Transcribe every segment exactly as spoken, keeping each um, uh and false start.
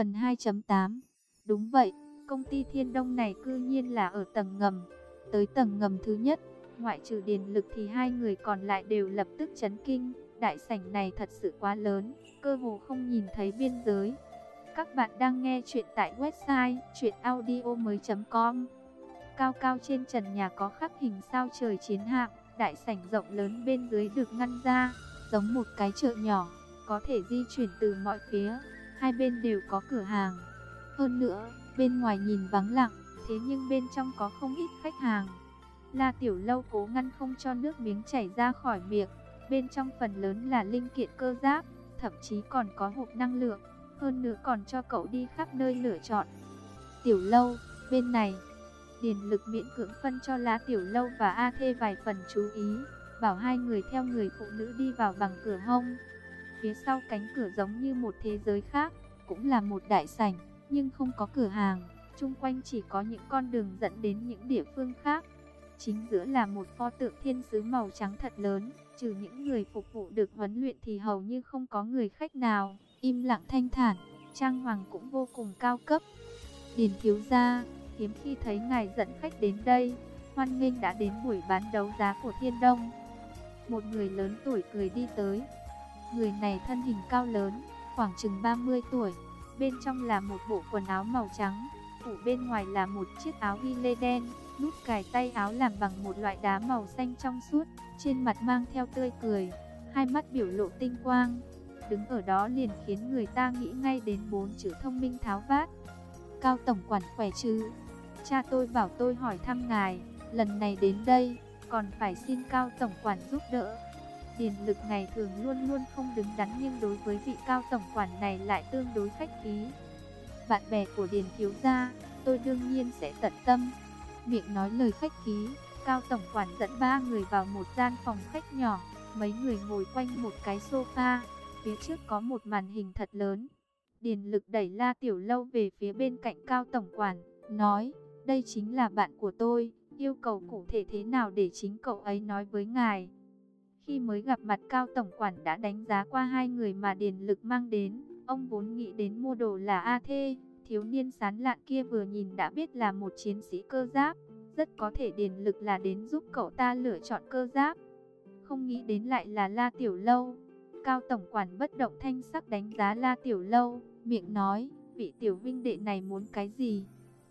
Phần hai chấm tám. Đúng vậy, công ty Thiên Đông này cư nhiên là ở tầng ngầm. Tới tầng ngầm thứ nhất, ngoại trừ Điền Lực thì hai người còn lại đều lập tức chấn kinh. Đại sảnh này thật sự quá lớn, cơ hồ không nhìn thấy biên giới. Các bạn đang nghe chuyện tại website truyện audio mới chấm com. Cao cao trên trần nhà có khắc hình sao trời chiến hạm, đại sảnh rộng lớn bên dưới được ngăn ra, giống một cái chợ nhỏ, có thể di chuyển từ mọi phía, hai bên đều có cửa hàng. Hơn nữa, bên ngoài nhìn vắng lặng, thế nhưng bên trong có không ít khách hàng. La Tiểu Lâu cố ngăn không cho nước miếng chảy ra khỏi miệng, bên trong phần lớn là linh kiện cơ giáp, thậm chí còn có hộp năng lượng, hơn nữa còn cho cậu đi khắp nơi lựa chọn. Tiểu Lâu, bên này. Điền Lực miễn cưỡng phân cho La Tiểu Lâu và A Thê vài phần chú ý, bảo hai người theo người phụ nữ đi vào bằng cửa hông. Phía sau cánh cửa giống như một thế giới khác, cũng là một đại sảnh, nhưng không có cửa hàng, chung quanh chỉ có những con đường dẫn đến những địa phương khác. Chính giữa là một pho tượng thiên sứ màu trắng thật lớn, trừ những người phục vụ được huấn luyện thì hầu như không có người khách nào, im lặng thanh thản, trang hoàng cũng vô cùng cao cấp. Điền thiếu gia, hiếm khi thấy ngài dẫn khách đến đây, hoan nghênh đã đến buổi bán đấu giá của Thiên Đông. Một người lớn tuổi cười đi tới. Người này thân hình cao lớn, khoảng chừng ba mươi tuổi, bên trong là một bộ quần áo màu trắng, phủ bên ngoài là một chiếc áo ghi lê đen, nút cài tay áo làm bằng một loại đá màu xanh trong suốt, trên mặt mang theo tươi cười, hai mắt biểu lộ tinh quang. Đứng ở đó liền khiến người ta nghĩ ngay đến bốn chữ thông minh tháo vát. Cao tổng quản khỏe chứ? Cha tôi bảo tôi hỏi thăm ngài, lần này đến đây, còn phải xin Cao tổng quản giúp đỡ. Điền Lực ngày thường luôn luôn không đứng đắn, nhưng đối với vị Cao tổng quản này lại tương đối khách khí. Bạn bè của Điền thiếu gia, tôi đương nhiên sẽ tận tâm. Miệng nói lời khách khí, Cao tổng quản dẫn ba người vào một gian phòng khách nhỏ, mấy người ngồi quanh một cái sofa, phía trước có một màn hình thật lớn. Điền Lực đẩy La Tiểu Lâu về phía bên cạnh Cao tổng quản, nói, đây chính là bạn của tôi, yêu cầu cụ thể thế nào để chính cậu ấy nói với ngài. Khi mới gặp mặt, Cao tổng quản đã đánh giá qua hai người mà Điền Lực mang đến. Ông vốn nghĩ đến mua đồ là A Thê, thiếu niên sán lạn kia vừa nhìn đã biết là một chiến sĩ cơ giáp, rất có thể Điền Lực là đến giúp cậu ta lựa chọn cơ giáp. Không nghĩ đến lại là La Tiểu Lâu. Cao tổng quản bất động thanh sắc đánh giá La Tiểu Lâu, miệng nói, vị tiểu huynh đệ này muốn cái gì?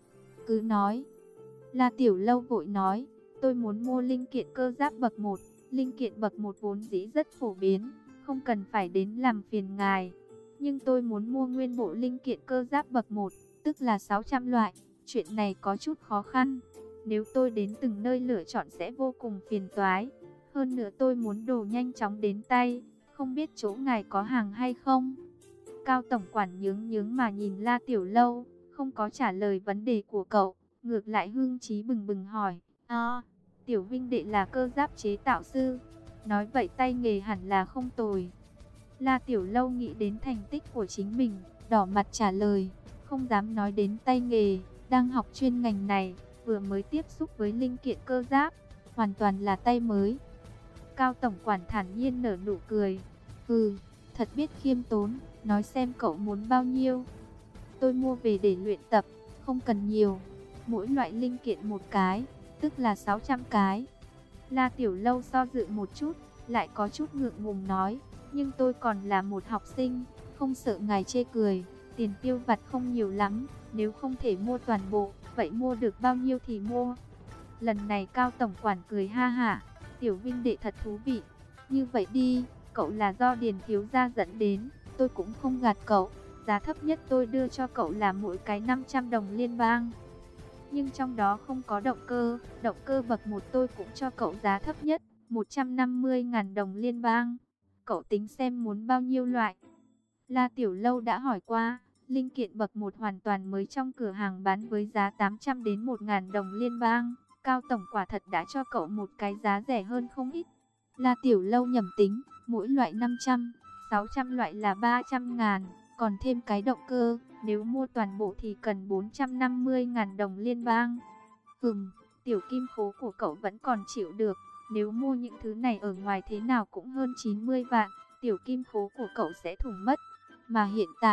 Cứ nói. La Tiểu Lâu vội nói, tôi muốn mua linh kiện cơ giáp bậc một. Linh kiện bậc một vốn dĩ rất phổ biến, không cần phải đến làm phiền ngài. Nhưng tôi muốn mua nguyên bộ linh kiện cơ giáp bậc một, tức là sáu trăm loại. Chuyện này có chút khó khăn. Nếu tôi đến từng nơi lựa chọn sẽ vô cùng phiền toái. Hơn nữa tôi muốn đồ nhanh chóng đến tay, không biết chỗ ngài có hàng hay không? Cao tổng quản nhướng nhướng mà nhìn La Tiểu Lâu, không có trả lời vấn đề của cậu, ngược lại hưng trí bừng bừng hỏi, à, tiểu huynh đệ là cơ giáp chế tạo sư, nói vậy tay nghề hẳn là không tồi. La Tiểu Lâu nghĩ đến thành tích của chính mình, đỏ mặt trả lời, không dám nói đến tay nghề, đang học chuyên ngành này, vừa mới tiếp xúc với linh kiện cơ giáp, hoàn toàn là tay mới. Cao tổng quản thản nhiên nở nụ cười, hừ, thật biết khiêm tốn, nói xem cậu muốn bao nhiêu. Tôi mua về để luyện tập, không cần nhiều, mỗi loại linh kiện một cái, tức là sáu trăm cái. La Tiểu Lâu do dự một chút, lại có chút ngượng ngùng nói, nhưng tôi còn là một học sinh, không sợ ngài chê cười, tiền tiêu vặt không nhiều lắm, nếu không thể mua toàn bộ, vậy mua được bao nhiêu thì mua. Lần này Cao tổng quản cười ha hả, tiểu huynh đệ thật thú vị, như vậy đi, cậu là do Điền thiếu gia dẫn đến, tôi cũng không gạt cậu, giá thấp nhất tôi đưa cho cậu là mỗi cái năm trăm đồng liên bang. Nhưng trong đó không có động cơ, động cơ bậc một tôi cũng cho cậu giá thấp nhất, một trăm năm mươi nghìn đồng liên bang. Cậu tính xem muốn bao nhiêu loại? La Tiểu Lâu đã hỏi qua, linh kiện bậc một hoàn toàn mới trong cửa hàng bán với giá tám trăm đến một nghìn đồng liên bang. Cao tổng quả thật đã cho cậu một cái giá rẻ hơn không ít. La Tiểu Lâu nhẩm tính, mỗi loại năm trăm, sáu trăm loại là ba trăm ngàn, còn thêm cái động cơ, nếu mua toàn bộ thì cần bốn trăm năm mươi nghìn đồng liên bang. Hừm, tiểu kim khố của cậu vẫn còn chịu được, nếu mua những thứ này ở ngoài thế nào cũng hơn chín mươi vạn, tiểu kim khố của cậu sẽ thủng mất. Mà hiện tại,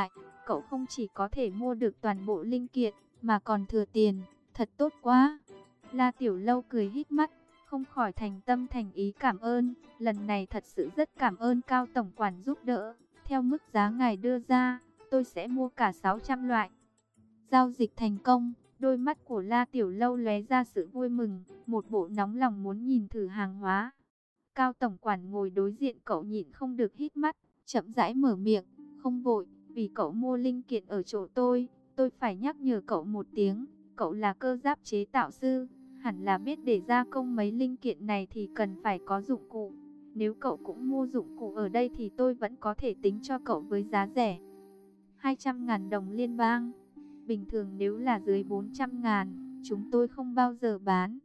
cậu không chỉ có thể mua được toàn bộ linh kiện, mà còn thừa tiền, thật tốt quá. La Tiểu Lâu cười híp mắt, không khỏi thành tâm thành ý cảm ơn, lần này thật sự rất cảm ơn Cao tổng quản giúp đỡ, theo mức giá ngài đưa ra, tôi sẽ mua cả sáu trăm loại. Giao dịch thành công, đôi mắt của La Tiểu Lâu lóe ra sự vui mừng, một bộ nóng lòng muốn nhìn thử hàng hóa. Cao tổng quản ngồi đối diện cậu nhịn không được hít mắt, chậm rãi mở miệng, không vội, vì cậu mua linh kiện ở chỗ tôi, tôi phải nhắc nhở cậu một tiếng, cậu là cơ giáp chế tạo sư, hẳn là biết để gia công mấy linh kiện này thì cần phải có dụng cụ. Nếu cậu cũng mua dụng cụ ở đây thì tôi vẫn có thể tính cho cậu với giá rẻ. hai trăm ngàn đồng liên bang. Bình thường nếu là dưới bốn trăm ngàn, chúng tôi không bao giờ bán.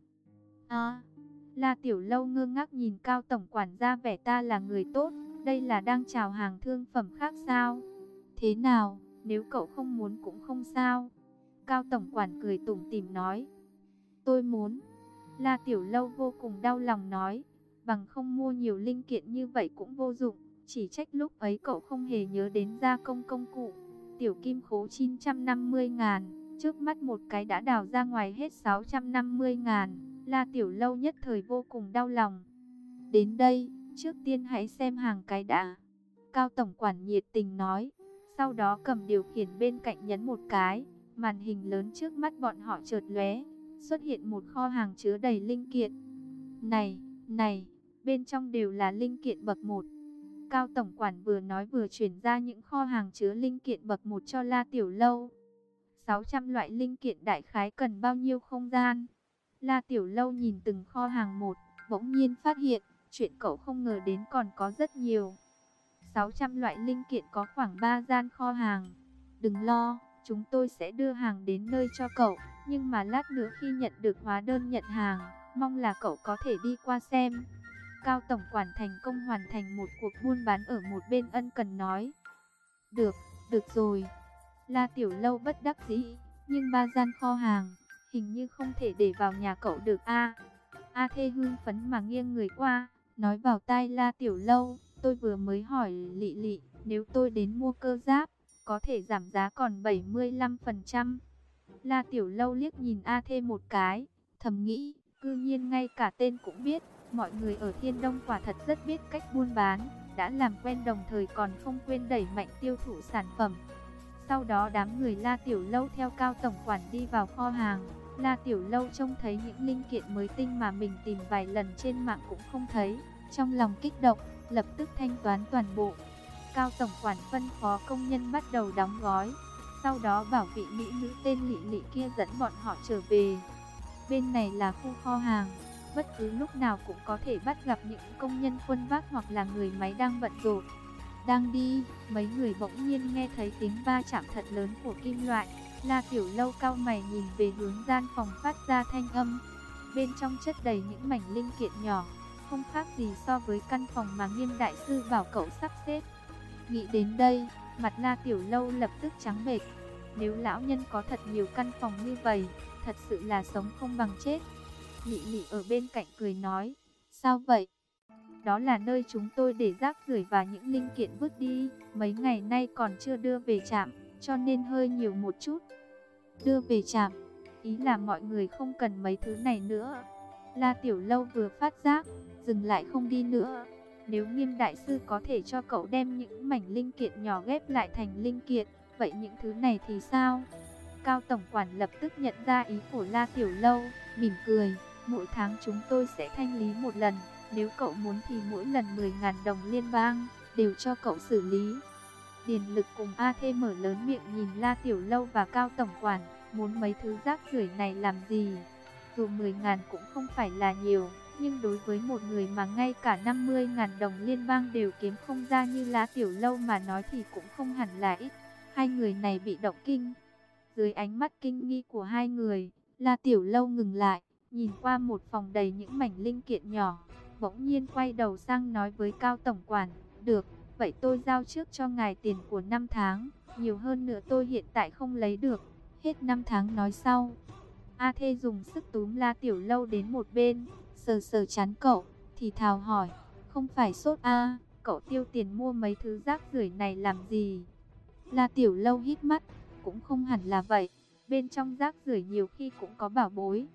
À, La Tiểu Lâu ngơ ngác nhìn Cao tổng quản ra vẻ ta là người tốt, đây là đang chào hàng thương phẩm khác sao? Thế nào, nếu cậu không muốn cũng không sao. Cao tổng quản cười tủm tỉm nói. Tôi muốn. La Tiểu Lâu vô cùng đau lòng nói, bằng không mua nhiều linh kiện như vậy cũng vô dụng, chỉ trách lúc ấy cậu không hề nhớ đến gia công công cụ. Tiểu kim khố chín trăm năm mươi ngàn, trước mắt một cái đã đào ra ngoài hết sáu trăm năm mươi ngàn, La Tiểu Lâu nhất thời vô cùng đau lòng. Đến đây, trước tiên hãy xem hàng cái đã. Cao tổng quản nhiệt tình nói, sau đó cầm điều khiển bên cạnh nhấn một cái, màn hình lớn trước mắt bọn họ chợt lóe, xuất hiện một kho hàng chứa đầy linh kiện. Này, này, bên trong đều là linh kiện bậc một. Cao tổng quản vừa nói vừa chuyển ra những kho hàng chứa linh kiện bậc một cho La Tiểu Lâu. sáu trăm loại linh kiện đại khái cần bao nhiêu không gian? La Tiểu Lâu nhìn từng kho hàng một, bỗng nhiên phát hiện, chuyện cậu không ngờ đến còn có rất nhiều. sáu trăm loại linh kiện có khoảng ba gian kho hàng. Đừng lo, chúng tôi sẽ đưa hàng đến nơi cho cậu, nhưng mà lát nữa khi nhận được hóa đơn nhận hàng, mong là cậu có thể đi qua xem. Cao tổng quản thành công hoàn thành một cuộc buôn bán ở một bên ân cần nói. Được, được rồi. La Tiểu Lâu bất đắc dĩ, nhưng ba gian kho hàng, hình như không thể để vào nhà cậu được a. A Thê hưng phấn mà nghiêng người qua, nói vào tai La Tiểu Lâu, tôi vừa mới hỏi Lị Lị, nếu tôi đến mua cơ giáp, có thể giảm giá còn bảy mươi lăm phần trăm. La Tiểu Lâu liếc nhìn A Thê một cái, thầm nghĩ, cư nhiên ngay cả tên cũng biết. Mọi người ở Thiên Đông quả thật rất biết cách buôn bán, đã làm quen đồng thời còn không quên đẩy mạnh tiêu thụ sản phẩm. Sau đó đám người La Tiểu Lâu theo Cao tổng quản đi vào kho hàng. La Tiểu Lâu trông thấy những linh kiện mới tinh mà mình tìm vài lần trên mạng cũng không thấy, trong lòng kích động, lập tức thanh toán toàn bộ. Cao tổng quản phân phó công nhân bắt đầu đóng gói, sau đó bảo vị mỹ nữ tên Lị Lị kia dẫn bọn họ trở về. Bên này là khu kho hàng, bất cứ lúc nào cũng có thể bắt gặp những công nhân khuân vác hoặc là người máy đang bận rộn. Đang đi, mấy người bỗng nhiên nghe thấy tiếng va chạm thật lớn của kim loại. La Tiểu Lâu cau mày nhìn về hướng gian phòng phát ra thanh âm. Bên trong chất đầy những mảnh linh kiện nhỏ, không khác gì so với căn phòng mà Nghiêm đại sư bảo cậu sắp xếp. Nghĩ đến đây, mặt La Tiểu Lâu lập tức trắng bệch. Nếu lão nhân có thật nhiều căn phòng như vậy, thật sự là sống không bằng chết. Lị Lị ở bên cạnh cười nói, sao vậy? Đó là nơi chúng tôi để rác rưởi và những linh kiện vứt đi, mấy ngày nay còn chưa đưa về trạm, cho nên hơi nhiều một chút. Đưa về trạm, ý là mọi người không cần mấy thứ này nữa. La Tiểu Lâu vừa phát giác, dừng lại không đi nữa. Nếu Nghiêm đại sư có thể cho cậu đem những mảnh linh kiện nhỏ ghép lại thành linh kiện, vậy những thứ này thì sao? Cao tổng quản lập tức nhận ra ý của La Tiểu Lâu, mỉm cười, mỗi tháng chúng tôi sẽ thanh lý một lần, nếu cậu muốn thì mỗi lần mười ngàn đồng liên bang, đều cho cậu xử lý. Điền Lực cùng A Thê mở lớn miệng nhìn La Tiểu Lâu và Cao tổng quản, muốn mấy thứ rác rưởi này làm gì? Dù mười ngàn cũng không phải là nhiều, nhưng đối với một người mà ngay cả năm mươi ngàn đồng liên bang đều kiếm không ra như La Tiểu Lâu mà nói thì cũng không hẳn là ít. Hai người này bị động kinh. Dưới ánh mắt kinh nghi của hai người, La Tiểu Lâu ngừng lại, nhìn qua một phòng đầy những mảnh linh kiện nhỏ, bỗng nhiên quay đầu sang nói với Cao tổng quản, được, vậy tôi giao trước cho ngài tiền của năm tháng, nhiều hơn nữa tôi hiện tại không lấy được, hết năm tháng nói sau. A Thê dùng sức túm La Tiểu Lâu đến một bên, sờ sờ trán cậu, thì thào hỏi, không phải sốt a, cậu tiêu tiền mua mấy thứ rác rưởi này làm gì? La Tiểu Lâu hít mắt, cũng không hẳn là vậy, bên trong rác rưởi nhiều khi cũng có bảo bối.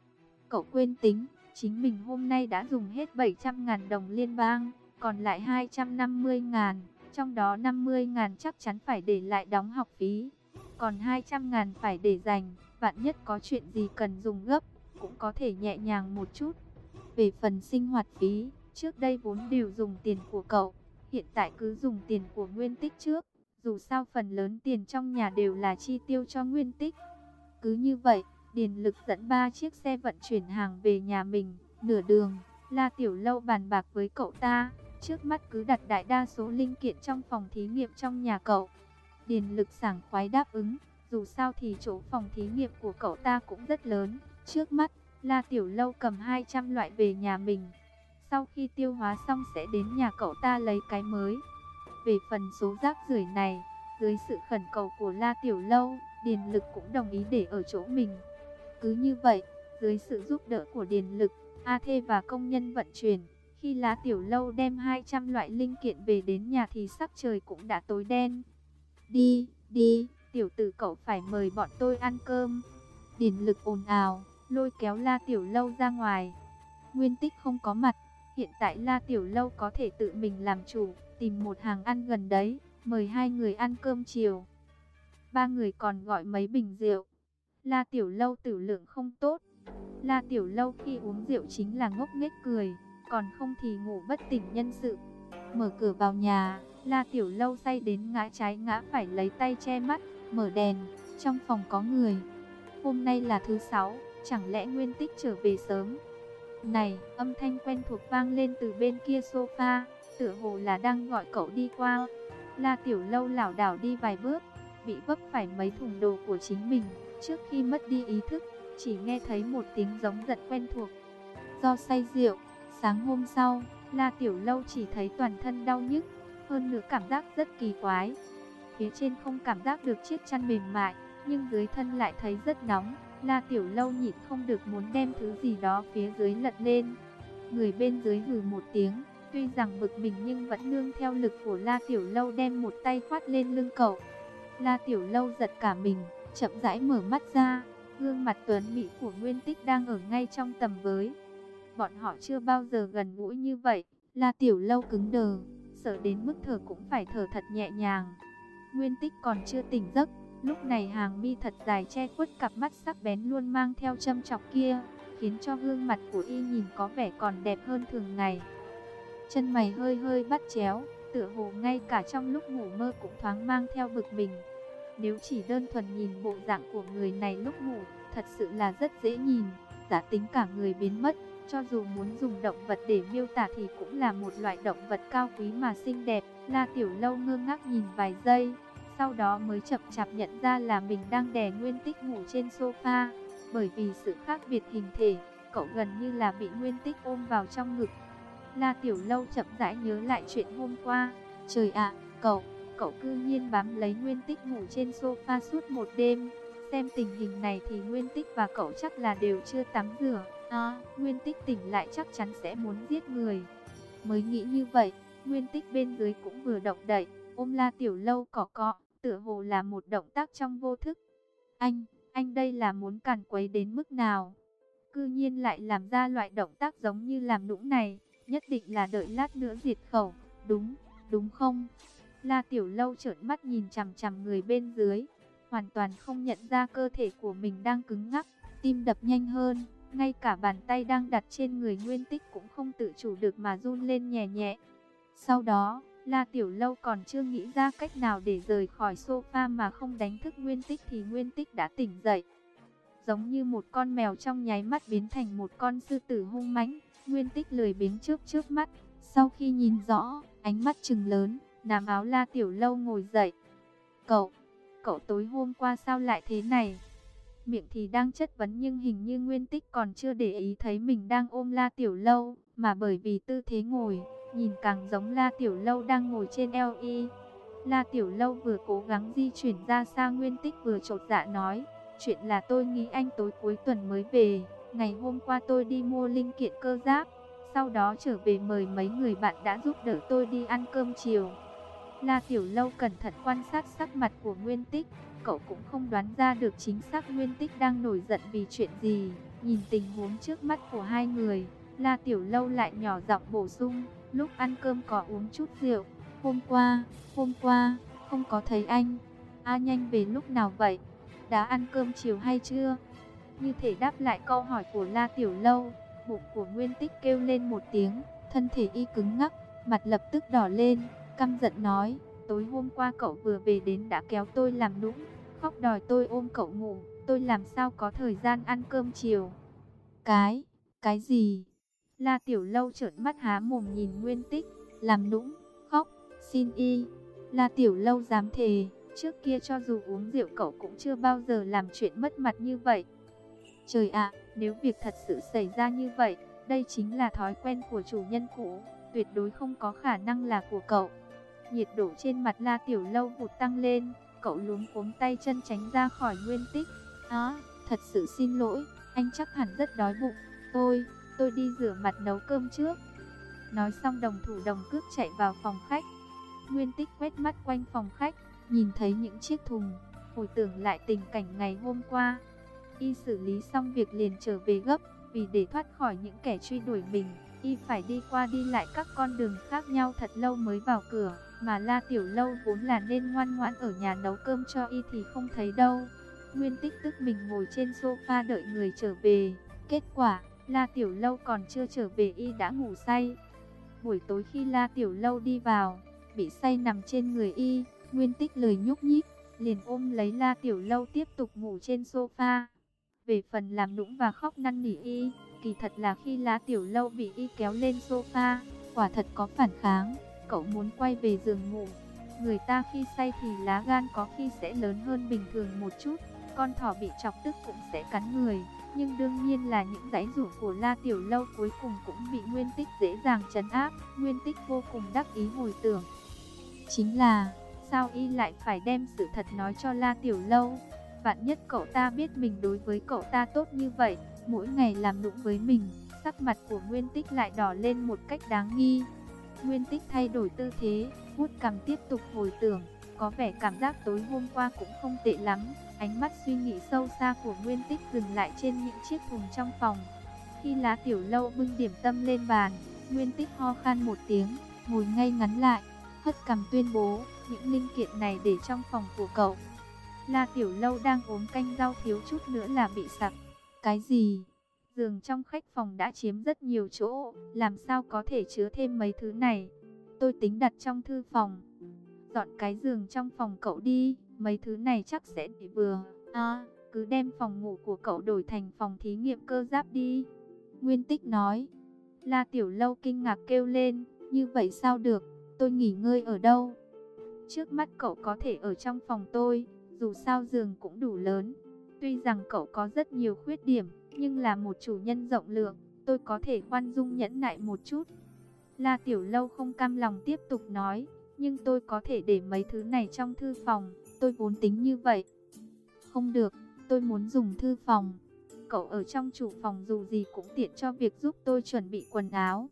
Cậu quên tính, chính mình hôm nay đã dùng hết bảy trăm ngàn đồng liên bang, còn lại hai trăm năm mươi ngàn, trong đó năm mươi ngàn chắc chắn phải để lại đóng học phí, còn hai trăm ngàn phải để dành, vạn nhất có chuyện gì cần dùng gấp, cũng có thể nhẹ nhàng một chút. Về phần sinh hoạt phí, trước đây vốn đều dùng tiền của cậu, hiện tại cứ dùng tiền của Nguyên Tích trước, dù sao phần lớn tiền trong nhà đều là chi tiêu cho Nguyên Tích. Cứ như vậy, Điền Lực dẫn ba chiếc xe vận chuyển hàng về nhà mình. Nửa đường, La Tiểu Lâu bàn bạc với cậu ta, trước mắt cứ đặt đại đa số linh kiện trong phòng thí nghiệm trong nhà cậu. Điền Lực sảng khoái đáp ứng, dù sao thì chỗ phòng thí nghiệm của cậu ta cũng rất lớn. Trước mắt, La Tiểu Lâu cầm hai trăm loại về nhà mình. Sau khi tiêu hóa xong sẽ đến nhà cậu ta lấy cái mới. Về phần số rác rưởi này, dưới sự khẩn cầu của La Tiểu Lâu, Điền Lực cũng đồng ý để ở chỗ mình. Cứ như vậy, dưới sự giúp đỡ của Điền Lực, A Thê và công nhân vận chuyển, khi La Tiểu Lâu đem hai trăm loại linh kiện về đến nhà thì sắc trời cũng đã tối đen. Đi, đi, tiểu tử cậu phải mời bọn tôi ăn cơm. Điền Lực ồn ào, lôi kéo La Tiểu Lâu ra ngoài. Nguyên Tích không có mặt, hiện tại La Tiểu Lâu có thể tự mình làm chủ, tìm một hàng ăn gần đấy, mời hai người ăn cơm chiều. Ba người còn gọi mấy bình rượu. La Tiểu Lâu tử lượng không tốt. La Tiểu Lâu khi uống rượu chính là ngốc nghếch cười, còn không thì ngủ bất tỉnh nhân sự. Mở cửa vào nhà, La Tiểu Lâu say đến ngã trái ngã phải lấy tay che mắt, mở đèn, trong phòng có người. Hôm nay là thứ sáu, chẳng lẽ Nguyên Tích trở về sớm? Này, âm thanh quen thuộc vang lên từ bên kia sofa, tựa hồ là đang gọi cậu đi qua. La Tiểu Lâu lảo đảo đi vài bước, bị vấp phải mấy thùng đồ của chính mình. Trước khi mất đi ý thức, chỉ nghe thấy một tiếng giống giận quen thuộc. Do say rượu, sáng hôm sau, La Tiểu Lâu chỉ thấy toàn thân đau nhức, hơn nữa cảm giác rất kỳ quái. Phía trên không cảm giác được chiếc chăn mềm mại, nhưng dưới thân lại thấy rất nóng. La Tiểu Lâu nhịn không được muốn đem thứ gì đó phía dưới lật lên. Người bên dưới hừ một tiếng, tuy rằng bực mình nhưng vẫn nương theo lực của La Tiểu Lâu đem một tay khoát lên lưng cậu. La Tiểu Lâu giật cả mình, chậm rãi mở mắt ra, gương mặt tuấn mỹ của Nguyên Tích đang ở ngay trong tầm với. Bọn họ chưa bao giờ gần gũi như vậy. La Tiểu Lâu cứng đờ, sợ đến mức thở cũng phải thở thật nhẹ nhàng. Nguyên Tích còn chưa tỉnh giấc, lúc này hàng mi thật dài che khuất cặp mắt sắc bén luôn mang theo châm chọc kia, khiến cho gương mặt của y nhìn có vẻ còn đẹp hơn thường ngày. Chân mày hơi hơi bắt chéo, tựa hồ ngay cả trong lúc ngủ mơ cũng thoáng mang theo bực mình. Nếu chỉ đơn thuần nhìn bộ dạng của người này lúc ngủ, thật sự là rất dễ nhìn, giả tính cả người biến mất. Cho dù muốn dùng động vật để miêu tả thì cũng là một loại động vật cao quý mà xinh đẹp. La Tiểu Lâu ngơ ngác nhìn vài giây, sau đó mới chậm chạp nhận ra là mình đang đè Nguyên Tích ngủ trên sofa. Bởi vì sự khác biệt hình thể, cậu gần như là bị Nguyên Tích ôm vào trong ngực. La Tiểu Lâu chậm rãi nhớ lại chuyện hôm qua. Trời ạ, cậu, cậu cư nhiên bám lấy Nguyên Tích ngủ trên sofa suốt một đêm. Xem tình hình này thì Nguyên Tích và cậu chắc là đều chưa tắm rửa. À, Nguyên Tích tỉnh lại chắc chắn sẽ muốn giết người. Mới nghĩ như vậy, Nguyên Tích bên dưới cũng vừa động đậy, ôm La Tiểu Lâu cọ cọ, tựa hồ là một động tác trong vô thức. Anh, anh đây là muốn càn quấy đến mức nào? Cư nhiên lại làm ra loại động tác giống như làm nũng này, nhất định là đợi lát nữa diệt khẩu, đúng, đúng không? La Tiểu Lâu trợn mắt nhìn chằm chằm người bên dưới, hoàn toàn không nhận ra cơ thể của mình đang cứng ngắc, tim đập nhanh hơn. Ngay cả bàn tay đang đặt trên người Nguyên Tích cũng không tự chủ được mà run lên nhẹ nhẹ. Sau đó, La Tiểu Lâu còn chưa nghĩ ra cách nào để rời khỏi sofa mà không đánh thức Nguyên Tích thì Nguyên Tích đã tỉnh dậy. Giống như một con mèo trong nháy mắt biến thành một con sư tử hung mãnh, Nguyên Tích lười biếng chớp chớp mắt. Sau khi nhìn rõ, ánh mắt trừng lớn, nắm áo La Tiểu Lâu ngồi dậy. Cậu, cậu tối hôm qua sao lại thế này? Miệng thì đang chất vấn nhưng hình như Nguyên Tích còn chưa để ý thấy mình đang ôm La Tiểu Lâu, mà bởi vì tư thế ngồi, nhìn càng giống La Tiểu Lâu đang ngồi trên eo y. La Tiểu Lâu vừa cố gắng di chuyển ra xa Nguyên Tích vừa chột dạ nói, chuyện là tôi nghĩ anh tối cuối tuần mới về, ngày hôm qua tôi đi mua linh kiện cơ giáp, sau đó trở về mời mấy người bạn đã giúp đỡ tôi đi ăn cơm chiều. La Tiểu Lâu cẩn thận quan sát sắc mặt của Nguyên Tích, cậu cũng không đoán ra được chính xác Nguyên Tích đang nổi giận vì chuyện gì. Nhìn tình huống trước mắt của hai người, La Tiểu Lâu lại nhỏ giọng bổ sung, lúc ăn cơm có uống chút rượu. Hôm qua, hôm qua, không có thấy anh. A Nhanh về lúc nào vậy? Đã ăn cơm chiều hay chưa? Như thể đáp lại câu hỏi của La Tiểu Lâu, bụng của Nguyên Tích kêu lên một tiếng, thân thể y cứng ngắc, mặt lập tức đỏ lên, căm giận nói, tối hôm qua cậu vừa về đến đã kéo tôi làm nũng, khóc đòi tôi ôm cậu ngủ, tôi làm sao có thời gian ăn cơm chiều. Cái, cái gì? La Tiểu Lâu trợn mắt há mồm nhìn Nguyên Tích, làm nũng, khóc, xin y. La Tiểu Lâu dám thề, trước kia cho dù uống rượu cậu cũng chưa bao giờ làm chuyện mất mặt như vậy. Trời ạ, nếu việc thật sự xảy ra như vậy, đây chính là thói quen của chủ nhân cũ, tuyệt đối không có khả năng là của cậu. Nhiệt độ trên mặt La Tiểu Lâu vụt tăng lên, cậu luống cuống tay chân tránh ra khỏi Nguyên Tích. Á, thật sự xin lỗi, anh chắc hẳn rất đói bụng, tôi, tôi đi rửa mặt nấu cơm trước. Nói xong đồng thủ đồng cước chạy vào phòng khách. Nguyên Tích quét mắt quanh phòng khách, nhìn thấy những chiếc thùng, hồi tưởng lại tình cảnh ngày hôm qua. Y xử lý xong việc liền trở về gấp, vì để thoát khỏi những kẻ truy đuổi mình, y phải đi qua đi lại các con đường khác nhau thật lâu mới vào cửa, mà La Tiểu Lâu vốn là nên ngoan ngoãn ở nhà nấu cơm cho y thì không thấy đâu. Nguyên Tích tức mình ngồi trên sofa đợi người trở về, kết quả, La Tiểu Lâu còn chưa trở về y đã ngủ say. Buổi tối khi La Tiểu Lâu đi vào, bị say nằm trên người y, Nguyên Tích lười nhúc nhích, liền ôm lấy La Tiểu Lâu tiếp tục ngủ trên sofa. Về phần làm nũng và khóc năn nỉ y, kỳ thật là khi La Tiểu Lâu bị y kéo lên sofa, quả thật có phản kháng, cậu muốn quay về giường ngủ. Người ta khi say thì lá gan có khi sẽ lớn hơn bình thường một chút, con thỏ bị chọc tức cũng sẽ cắn người. Nhưng đương nhiên là những giãy giụa của La Tiểu Lâu cuối cùng cũng bị Nguyên Tích dễ dàng trấn áp. Nguyên Tích vô cùng đắc ý hồi tưởng, chính là sao y lại phải đem sự thật nói cho La Tiểu Lâu. Vạn nhất cậu ta biết mình đối với cậu ta tốt như vậy, mỗi ngày làm nũng với mình. Sắc mặt của Nguyên Tích lại đỏ lên một cách đáng nghi. Nguyên Tích thay đổi tư thế, vuốt cằm tiếp tục hồi tưởng, có vẻ cảm giác tối hôm qua cũng không tệ lắm. Ánh mắt suy nghĩ sâu xa của Nguyên Tích dừng lại trên những chiếc thùng trong phòng. Khi La Tiểu Lâu bưng điểm tâm lên bàn, Nguyên Tích ho khan một tiếng, ngồi ngay ngắn lại, hất cằm tuyên bố, những linh kiện này để trong phòng của cậu. La Tiểu Lâu đang uống canh rau thiếu chút nữa là bị sặc. Cái gì? Giường trong khách phòng đã chiếm rất nhiều chỗ, làm sao có thể chứa thêm mấy thứ này? Tôi tính đặt trong thư phòng. Dọn cái giường trong phòng cậu đi, mấy thứ này chắc sẽ để vừa. À, cứ đem phòng ngủ của cậu đổi thành phòng thí nghiệm cơ giáp đi. Nguyên Tích nói. La Tiểu Lâu kinh ngạc kêu lên, như vậy sao được, tôi nghỉ ngơi ở đâu? Trước mắt cậu có thể ở trong phòng tôi, dù sao giường cũng đủ lớn. Tuy rằng cậu có rất nhiều khuyết điểm, nhưng là một chủ nhân rộng lượng, tôi có thể khoan dung nhẫn nại một chút. La Tiểu Lâu không cam lòng tiếp tục nói, nhưng tôi có thể để mấy thứ này trong thư phòng, tôi vốn tính như vậy. Không được, tôi muốn dùng thư phòng. Cậu ở trong chủ phòng dù gì cũng tiện cho việc giúp tôi chuẩn bị quần áo,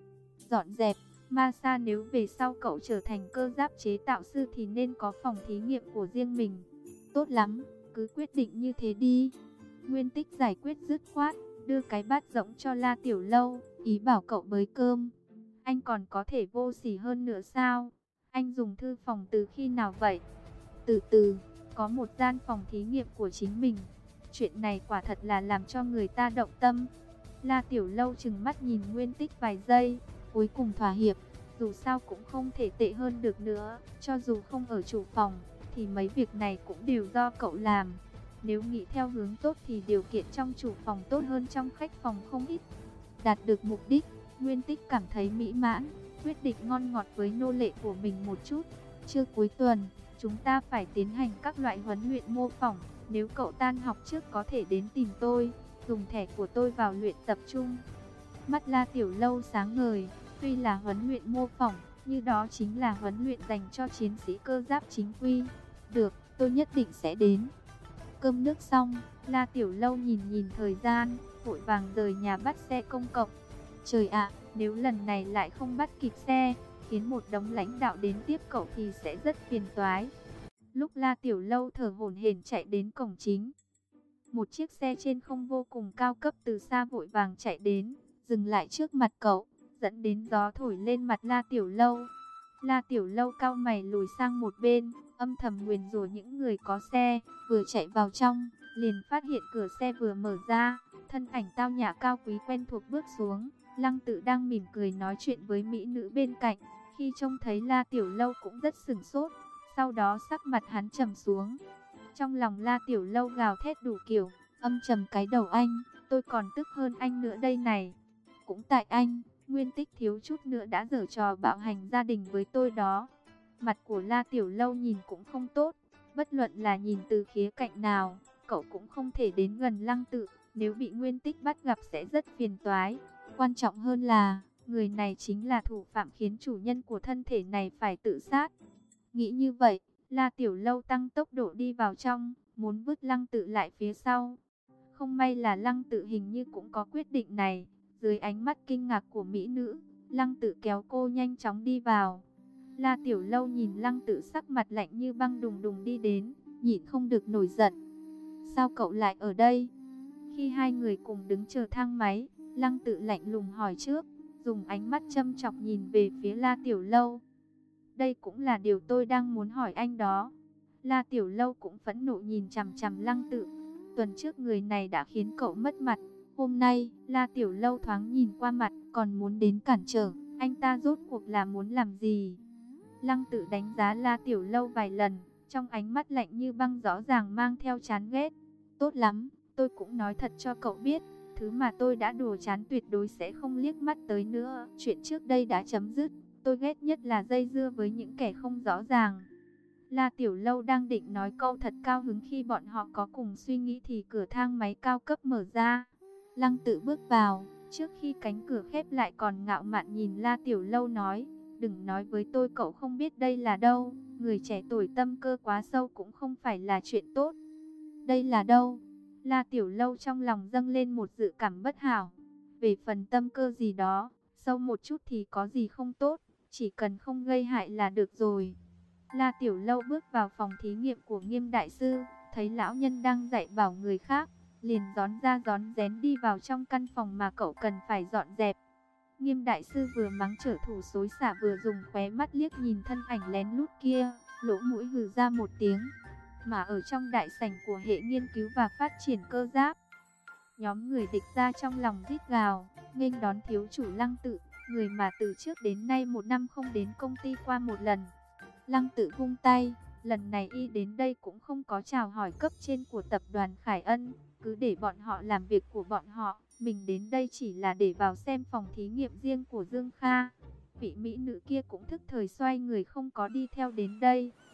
dọn dẹp. Masa nếu về sau cậu trở thành cơ giáp chế tạo sư thì nên có phòng thí nghiệm của riêng mình. Tốt lắm, cứ quyết định như thế đi. Nguyên Tích giải quyết dứt khoát, đưa cái bát rỗng cho La Tiểu Lâu, ý bảo cậu bới cơm. Anh còn có thể vô sỉ hơn nữa sao? Anh dùng thư phòng từ khi nào vậy? Từ từ, có một gian phòng thí nghiệm của chính mình. Chuyện này quả thật là làm cho người ta động tâm. La Tiểu Lâu trừng mắt nhìn Nguyên Tích vài giây, cuối cùng thỏa hiệp. Dù sao cũng không thể tệ hơn được nữa, cho dù không ở chủ phòng, thì mấy việc này cũng đều do cậu làm. Nếu nghĩ theo hướng tốt thì điều kiện trong chủ phòng tốt hơn trong khách phòng không ít. Đạt được mục đích, Nguyên Tích cảm thấy mỹ mãn, quyết định ngon ngọt với nô lệ của mình một chút. Trưa cuối tuần, chúng ta phải tiến hành các loại huấn luyện mô phỏng. Nếu cậu tan học trước có thể đến tìm tôi, dùng thẻ của tôi vào luyện tập trung. Mắt La Tiểu Lâu sáng ngời, tuy là huấn luyện mô phỏng, như đó chính là huấn luyện dành cho chiến sĩ cơ giáp chính quy. Được, tôi nhất định sẽ đến. Cơm nước xong, La Tiểu Lâu nhìn nhìn thời gian, vội vàng rời nhà bắt xe công cộng. Trời ạ, nếu lần này lại không bắt kịp xe, khiến một đống lãnh đạo đến tiếp cậu thì sẽ rất phiền toái. Lúc La Tiểu Lâu thở hổn hển chạy đến cổng chính, một chiếc xe trên không vô cùng cao cấp từ xa vội vàng chạy đến, dừng lại trước mặt cậu, dẫn đến gió thổi lên mặt La Tiểu Lâu. La Tiểu Lâu cau mày lùi sang một bên, âm thầm nguyền rủa những người có xe. Vừa chạy vào trong, liền phát hiện cửa xe vừa mở ra, thân ảnh tao nhã cao quý quen thuộc bước xuống. Lăng Tự đang mỉm cười nói chuyện với mỹ nữ bên cạnh, khi trông thấy La Tiểu Lâu cũng rất sửng sốt, sau đó sắc mặt hắn trầm xuống. Trong lòng La Tiểu Lâu gào thét đủ kiểu, âm trầm cái đầu anh, tôi còn tức hơn anh nữa đây này. Cũng tại anh, Nguyên Tích thiếu chút nữa đã giở trò bạo hành gia đình với tôi đó. Mặt của La Tiểu Lâu nhìn cũng không tốt, bất luận là nhìn từ khía cạnh nào, cậu cũng không thể đến gần Lăng Tự, nếu bị Nguyên Tích bắt gặp sẽ rất phiền toái. Quan trọng hơn là, người này chính là thủ phạm khiến chủ nhân của thân thể này phải tự sát. Nghĩ như vậy, La Tiểu Lâu tăng tốc độ đi vào trong, muốn vứt Lăng Tự lại phía sau. Không may là Lăng Tự hình như cũng có quyết định này. Dưới ánh mắt kinh ngạc của mỹ nữ, Lăng Tự kéo cô nhanh chóng đi vào. La Tiểu Lâu nhìn Lăng Tự sắc mặt lạnh như băng đùng đùng đi đến, nhịn không được nổi giận. Sao cậu lại ở đây? Khi hai người cùng đứng chờ thang máy, Lăng Tự lạnh lùng hỏi trước, dùng ánh mắt châm chọc nhìn về phía La Tiểu Lâu. Đây cũng là điều tôi đang muốn hỏi anh đó. La Tiểu Lâu cũng phẫn nộ nhìn chằm chằm Lăng Tự. Tuần trước người này đã khiến cậu mất mặt. Hôm nay, La Tiểu Lâu thoáng nhìn qua mặt, còn muốn đến cản trở. Anh ta rốt cuộc là muốn làm gì? Lăng Tự đánh giá La Tiểu Lâu vài lần, trong ánh mắt lạnh như băng rõ ràng mang theo chán ghét. Tốt lắm, tôi cũng nói thật cho cậu biết, thứ mà tôi đã đùa chán tuyệt đối sẽ không liếc mắt tới nữa. Chuyện trước đây đã chấm dứt, tôi ghét nhất là dây dưa với những kẻ không rõ ràng. La Tiểu Lâu đang định nói câu thật cao hứng khi bọn họ có cùng suy nghĩ thì cửa thang máy cao cấp mở ra. Lăng Tự bước vào, trước khi cánh cửa khép lại còn ngạo mạn nhìn La Tiểu Lâu nói, đừng nói với tôi cậu không biết đây là đâu, người trẻ tuổi tâm cơ quá sâu cũng không phải là chuyện tốt. Đây là đâu? La Tiểu Lâu trong lòng dâng lên một dự cảm bất hảo. Về phần tâm cơ gì đó, sâu một chút thì có gì không tốt, chỉ cần không gây hại là được rồi. La Tiểu Lâu bước vào phòng thí nghiệm của Nghiêm Đại Sư, thấy lão nhân đang dạy bảo người khác, liền rón ra rón rén đi vào trong căn phòng mà cậu cần phải dọn dẹp. Nghiêm Đại Sư vừa mắng trở thủ xối xả vừa dùng khóe mắt liếc nhìn thân ảnh lén lút kia, lỗ mũi hừ ra một tiếng. Mà ở trong đại sảnh của hệ nghiên cứu và phát triển cơ giáp, nhóm người địch ra trong lòng rít gào, nghênh đón thiếu chủ Lăng Tự, người mà từ trước đến nay một năm không đến công ty qua một lần. Lăng Tự vung tay, lần này y đến đây cũng không có chào hỏi cấp trên của tập đoàn Khải Ân, cứ để bọn họ làm việc của bọn họ, mình đến đây chỉ là để vào xem phòng thí nghiệm riêng của Dương Kha. Vị mỹ nữ kia cũng thức thời xoay người không có đi theo đến đây,